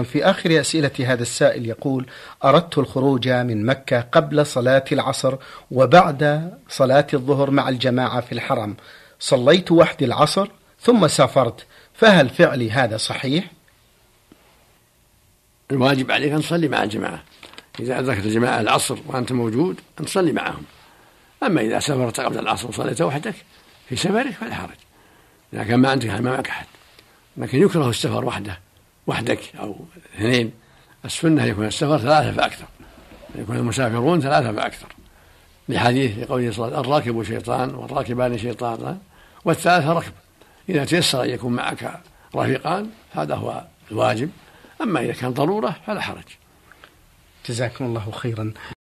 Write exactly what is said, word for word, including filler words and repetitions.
في آخر أسئلة هذا السائل يقول: أردت الخروج من مكة قبل صلاة العصر وبعد صلاة الظهر مع الجماعة في الحرم، صليت وحدي العصر ثم سافرت، فهل فعلي هذا صحيح؟ الواجب عليك أن تصلي مع الجماعة، إذا أدركت الجماعة العصر وأنت موجود أن تصلي معهم. أما إذا سافرت قبل العصر وصليت وحدك في سفرك فلا حرج، إذا كان ما عندك ما معك أحد. لكن يكره السفر وحده وحدك أو اثنين، السنة يكون السفر ثلاثة فأكثر، يكون المسافرون ثلاثة فأكثر، لحديث لقوله صلى الله عليه وسلم: الراكب شيطان والراكبان شيطان والثالثة ركب. إذا تيسر أن يكون معك رفيقان هذا هو الواجب، أما إذا كان ضرورة فلا حرج. جزاكم الله خيرا.